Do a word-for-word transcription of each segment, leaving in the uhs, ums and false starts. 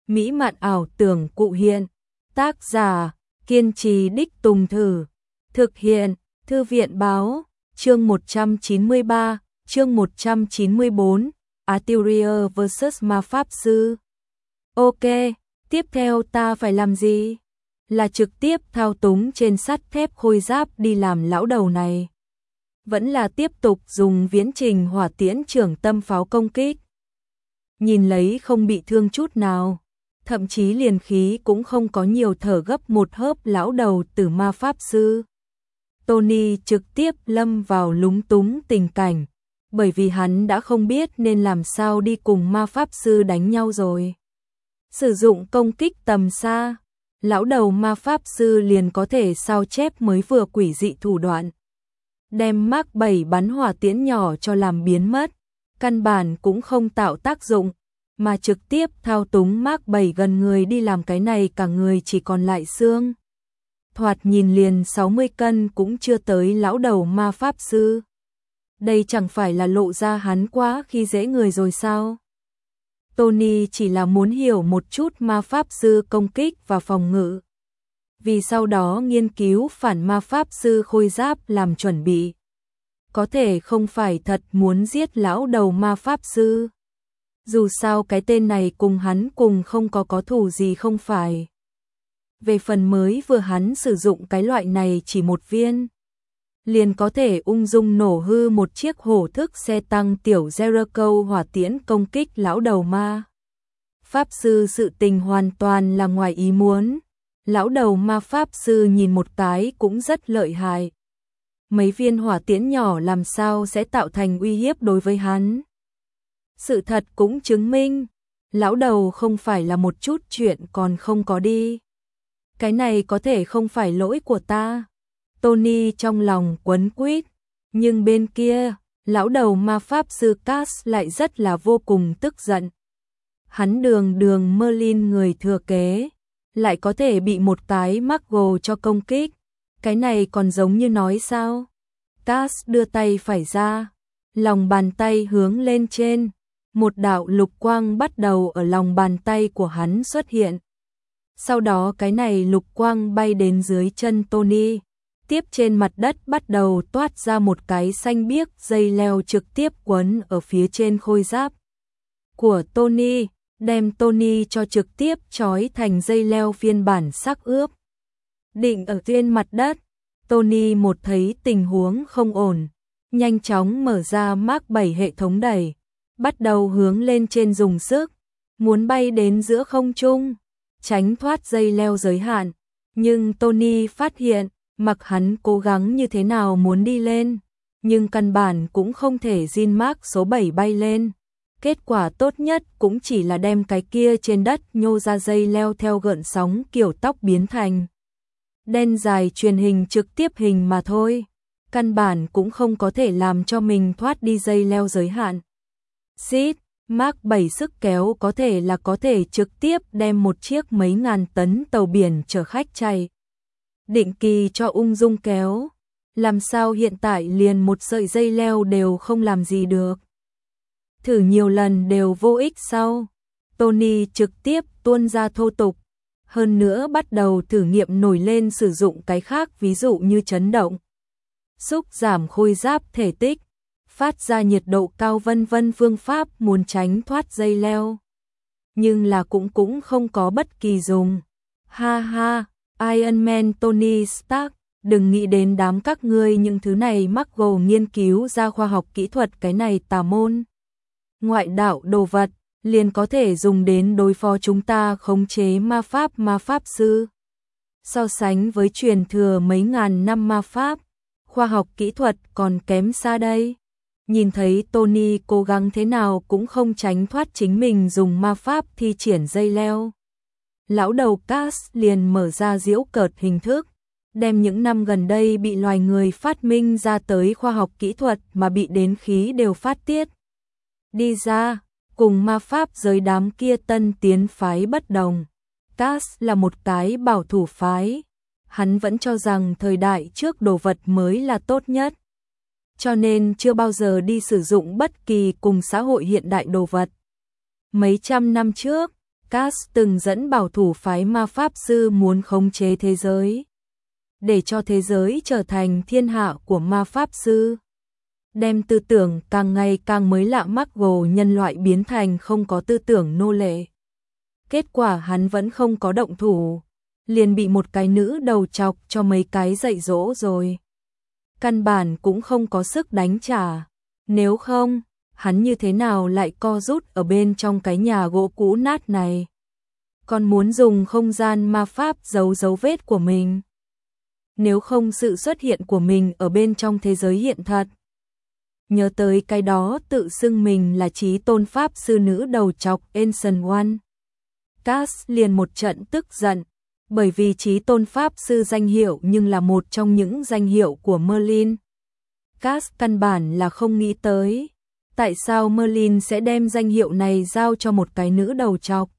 mỹ mạn ảo tưởng cụ hiện. Tác giả, kiên trì đích tùng thử. Thực hiện, Thư viện báo, chương một trăm chín mươi ba, chương một trăm chín mươi bốn, Artyria versus ma pháp sư. Ok, tiếp theo ta phải làm gì? Là trực tiếp thao túng trên sắt thép khôi giáp đi làm lão đầu này. Vẫn là tiếp tục dùng viễn trình hỏa tiễn trưởng tâm pháo công kích. Nhìn lấy không bị thương chút nào, thậm chí liền khí cũng không có nhiều thở gấp một hớp lão đầu tử ma pháp sư. Tony trực tiếp lâm vào lúng túng tình cảnh, bởi vì hắn đã không biết nên làm sao đi cùng ma pháp sư đánh nhau rồi. Sử dụng công kích tầm xa, lão đầu ma pháp sư liền có thể sao chép mới vừa quỷ dị thủ đoạn. Đem Mark bảy bắn hỏa tiễn nhỏ cho làm biến mất, căn bản cũng không tạo tác dụng, mà trực tiếp thao túng Mark bảy gần người đi làm cái này cả người chỉ còn lại xương. Thoạt nhìn liền sáu mươi cân cũng chưa tới lão đầu ma pháp sư. Đây chẳng phải là lộ ra hắn quá khi dễ người rồi sao? Tony chỉ là muốn hiểu một chút ma pháp sư công kích và phòng ngự, vì sau đó nghiên cứu phản ma pháp sư khôi giáp làm chuẩn bị. Có thể không phải thật muốn giết lão đầu ma pháp sư. Dù sao cái tên này cùng hắn cùng không có có thù gì không phải. Về phần mới vừa hắn sử dụng cái loại này chỉ một viên, liền có thể ung dung nổ hư một chiếc hổ thức xe tăng tiểu Jericho hỏa tiễn công kích lão đầu ma pháp sư. Sự tình hoàn toàn là ngoài ý muốn. Lão đầu ma pháp sư nhìn một cái cũng rất lợi hại. Mấy viên hỏa tiễn nhỏ làm sao sẽ tạo thành uy hiếp đối với hắn. Sự thật cũng chứng minh, lão đầu không phải là một chút chuyện còn không có đi. Cái này có thể không phải lỗi của ta. Tony trong lòng quấn quýt, nhưng bên kia, lão đầu ma pháp sư Cass lại rất là vô cùng tức giận. Hắn đường đường Merlin người thừa kế, lại có thể bị một cái Muggle cho công kích. Cái này còn giống như nói sao? Cass đưa tay phải ra, lòng bàn tay hướng lên trên, một đạo lục quang bắt đầu ở lòng bàn tay của hắn xuất hiện. Sau đó cái này lục quang bay đến dưới chân Tony, tiếp trên mặt đất bắt đầu toát ra một cái xanh biếc dây leo trực tiếp quấn ở phía trên khôi giáp của Tony, đem Tony cho trực tiếp trói thành dây leo phiên bản sắc ướp. Định ở trên mặt đất, Tony một thấy tình huống không ổn, nhanh chóng mở ra Mark bảy hệ thống đẩy, bắt đầu hướng lên trên dùng sức, muốn bay đến giữa không trung, tránh thoát dây leo giới hạn. Nhưng Tony phát hiện, mặc hắn cố gắng như thế nào muốn đi lên, nhưng căn bản cũng không thể zin Mark số bảy bay lên. Kết quả tốt nhất cũng chỉ là đem cái kia trên đất nhô ra dây leo theo gợn sóng kiểu tóc biến thành đen dài truyền hình trực tiếp hình mà thôi. Căn bản cũng không có thể làm cho mình thoát đi dây leo giới hạn. Xít, Mark bảy sức kéo có thể là có thể trực tiếp đem một chiếc mấy ngàn tấn tàu biển chở khách chạy định kỳ cho ung dung kéo. Làm sao hiện tại liền một sợi dây leo đều không làm gì được? Thử nhiều lần đều vô ích sau. Tony trực tiếp tuôn ra thô tục. Hơn nữa bắt đầu thử nghiệm nổi lên sử dụng cái khác, ví dụ như chấn động, xúc giảm khôi giáp thể tích, phát ra nhiệt độ cao vân vân phương pháp muốn tránh thoát dây leo. Nhưng là cũng cũng không có bất kỳ dùng. Ha ha, Iron Man Tony Stark, đừng nghĩ đến đám các ngươi những thứ này Muggle nghiên cứu ra khoa học kỹ thuật cái này tà môn ngoại đạo đồ vật, liền có thể dùng đến đối phó chúng ta khống chế ma pháp ma pháp sư. So sánh với truyền thừa mấy ngàn năm ma pháp, khoa học kỹ thuật còn kém xa đây. Nhìn thấy Tony cố gắng thế nào cũng không tránh thoát chính mình dùng ma pháp thi triển dây leo, lão đầu Cass liền mở ra giễu cợt hình thức, đem những năm gần đây bị loài người phát minh ra tới khoa học kỹ thuật mà bị đến khí đều phát tiết đi ra. Cùng ma pháp giới đám kia tân tiến phái bất đồng, Cass là một cái bảo thủ phái. Hắn vẫn cho rằng thời đại trước đồ vật mới là tốt nhất, cho nên chưa bao giờ đi sử dụng bất kỳ cùng xã hội hiện đại đồ vật. Mấy trăm năm trước, Cass từng dẫn bảo thủ phái ma pháp sư muốn khống chế thế giới, để cho thế giới trở thành thiên hạ của ma pháp sư, đem tư tưởng càng ngày càng mới lạ mắc gồ nhân loại biến thành không có tư tưởng nô lệ. Kết quả hắn vẫn không có động thủ, liền bị một cái nữ đầu chọc cho mấy cái dạy dỗ rồi. Căn bản cũng không có sức đánh trả, nếu không, hắn như thế nào lại co rút ở bên trong cái nhà gỗ cũ nát này. Còn muốn dùng không gian ma pháp giấu dấu vết của mình. Nếu không sự xuất hiện của mình ở bên trong thế giới hiện thật. Nhớ tới cái đó tự xưng mình là chí tôn pháp sư nữ đầu chọc Ancient One. Cass liền một trận tức giận, bởi vì chí tôn pháp sư danh hiệu nhưng là một trong những danh hiệu của Merlin. Cass căn bản là không nghĩ tới, tại sao Merlin sẽ đem danh hiệu này giao cho một cái nữ đầu chọc.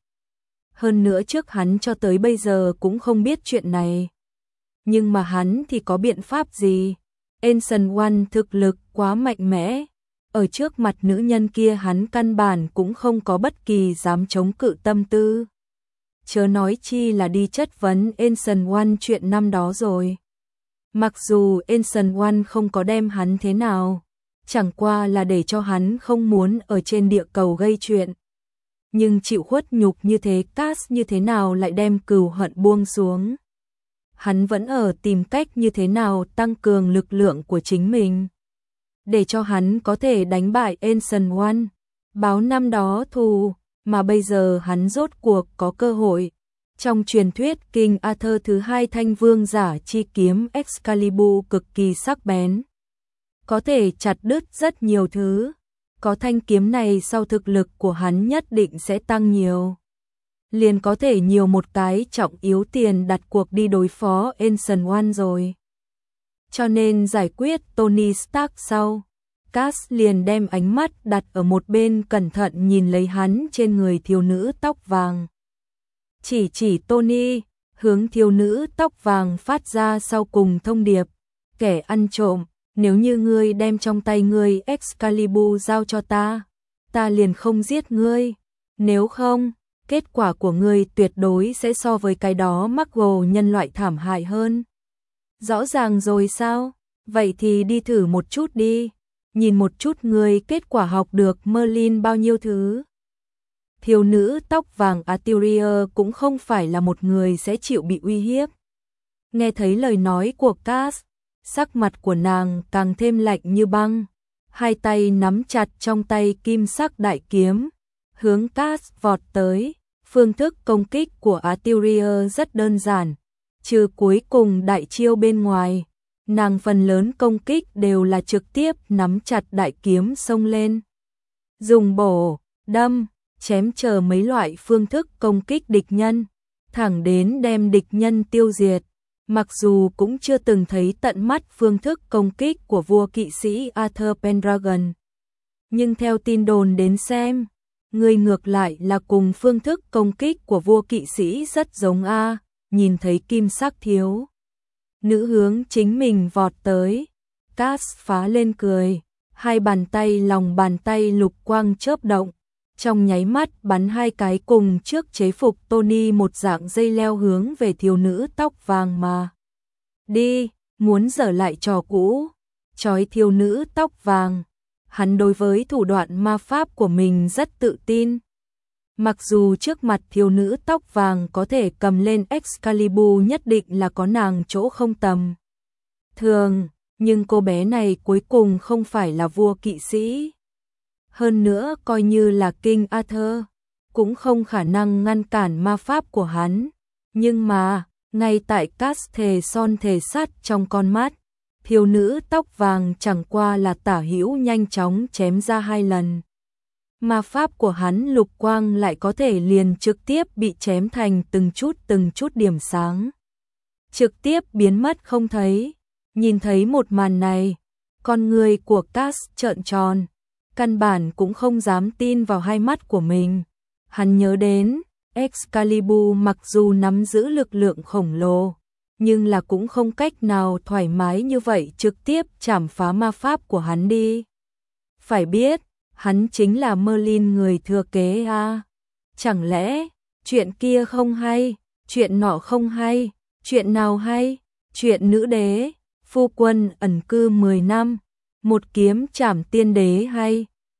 Hơn nữa trước hắn cho tới bây giờ cũng không biết chuyện này. Nhưng mà hắn thì có biện pháp gì? Ancient One thực lực quá mạnh mẽ, ở trước mặt nữ nhân kia hắn căn bản cũng không có bất kỳ dám chống cự tâm tư. Chớ nói chi là đi chất vấn Ancient One chuyện năm đó rồi. Mặc dù Ancient One không có đem hắn thế nào, chẳng qua là để cho hắn không muốn ở trên địa cầu gây chuyện. Nhưng chịu khuất nhục như thế, Cass như thế nào lại đem cừu hận buông xuống. Hắn vẫn ở tìm cách như thế nào tăng cường lực lượng của chính mình, để cho hắn có thể đánh bại Ancient One, báo năm đó thù, mà bây giờ hắn rốt cuộc có cơ hội. Trong truyền thuyết King Arthur thứ hai thanh vương giả chi kiếm Excalibur cực kỳ sắc bén, có thể chặt đứt rất nhiều thứ. Có thanh kiếm này sau thực lực của hắn nhất định sẽ tăng nhiều. Liền có thể nhiều một cái trọng yếu tiền đặt cuộc đi đối phó Ancient One rồi. Cho nên giải quyết Tony Stark sau, Cass liền đem ánh mắt đặt ở một bên cẩn thận nhìn lấy hắn trên người thiếu nữ tóc vàng. Chỉ chỉ Tony, hướng thiếu nữ tóc vàng phát ra sau cùng thông điệp. Kẻ ăn trộm, nếu như ngươi đem trong tay ngươi Excalibur giao cho ta, ta liền không giết ngươi. Nếu không, kết quả của ngươi tuyệt đối sẽ so với cái đó mắc gồ nhân loại thảm hại hơn. Rõ ràng rồi sao? Vậy thì đi thử một chút đi. Nhìn một chút ngươi kết quả học được Merlin bao nhiêu thứ. Thiếu nữ tóc vàng Arturia cũng không phải là một người sẽ chịu bị uy hiếp. Nghe thấy lời nói của Cass, sắc mặt của nàng càng thêm lạnh như băng. Hai tay nắm chặt trong tay kim sắc đại kiếm, hướng Cass vọt tới. Phương thức công kích của Arturia rất đơn giản, trừ cuối cùng đại chiêu bên ngoài, nàng phần lớn công kích đều là trực tiếp nắm chặt đại kiếm xông lên. Dùng bổ, đâm, chém chờ mấy loại phương thức công kích địch nhân, thẳng đến đem địch nhân tiêu diệt. Mặc dù cũng chưa từng thấy tận mắt phương thức công kích của vua kỵ sĩ Arthur Pendragon, nhưng theo tin đồn đến xem, người ngược lại là cùng phương thức công kích của vua kỵ sĩ rất giống a. Nhìn thấy kim sắc thiếu nữ hướng chính mình vọt tới, Cass phá lên cười, hai bàn tay lòng bàn tay lục quang chớp động, trong nháy mắt bắn hai cái cùng trước chế phục Tony một dạng dây leo hướng về thiếu nữ tóc vàng mà đi, muốn dở lại trò cũ, trói thiếu nữ tóc vàng. Hắn đối với thủ đoạn ma pháp của mình rất tự tin. Mặc dù trước mặt thiếu nữ tóc vàng có thể cầm lên Excalibur nhất định là có nàng chỗ không tầm thường, nhưng cô bé này cuối cùng không phải là vua kỵ sĩ. Hơn nữa coi như là King Arthur, cũng không khả năng ngăn cản ma pháp của hắn. Nhưng mà, ngay tại Cass thề son thề sắt trong con mắt, thiếu nữ tóc vàng chẳng qua là tả hữu nhanh chóng chém ra hai lần. Ma pháp của hắn lục quang lại có thể liền trực tiếp bị chém thành từng chút từng chút điểm sáng, trực tiếp biến mất không thấy. Nhìn thấy một màn này, con người của Cass trợn tròn, căn bản cũng không dám tin vào hai mắt của mình. Hắn nhớ đến, Excalibur mặc dù nắm giữ lực lượng khổng lồ, nhưng là cũng không cách nào thoải mái như vậy trực tiếp chảm phá ma pháp của hắn đi. Phải biết, hắn chính là Merlin người thừa kế a. Chẳng lẽ, chuyện kia không hay, chuyện nọ không hay, chuyện nào hay, chuyện nữ đế, phu quân ẩn cư mười năm, một kiếm trảm tiên đế hay,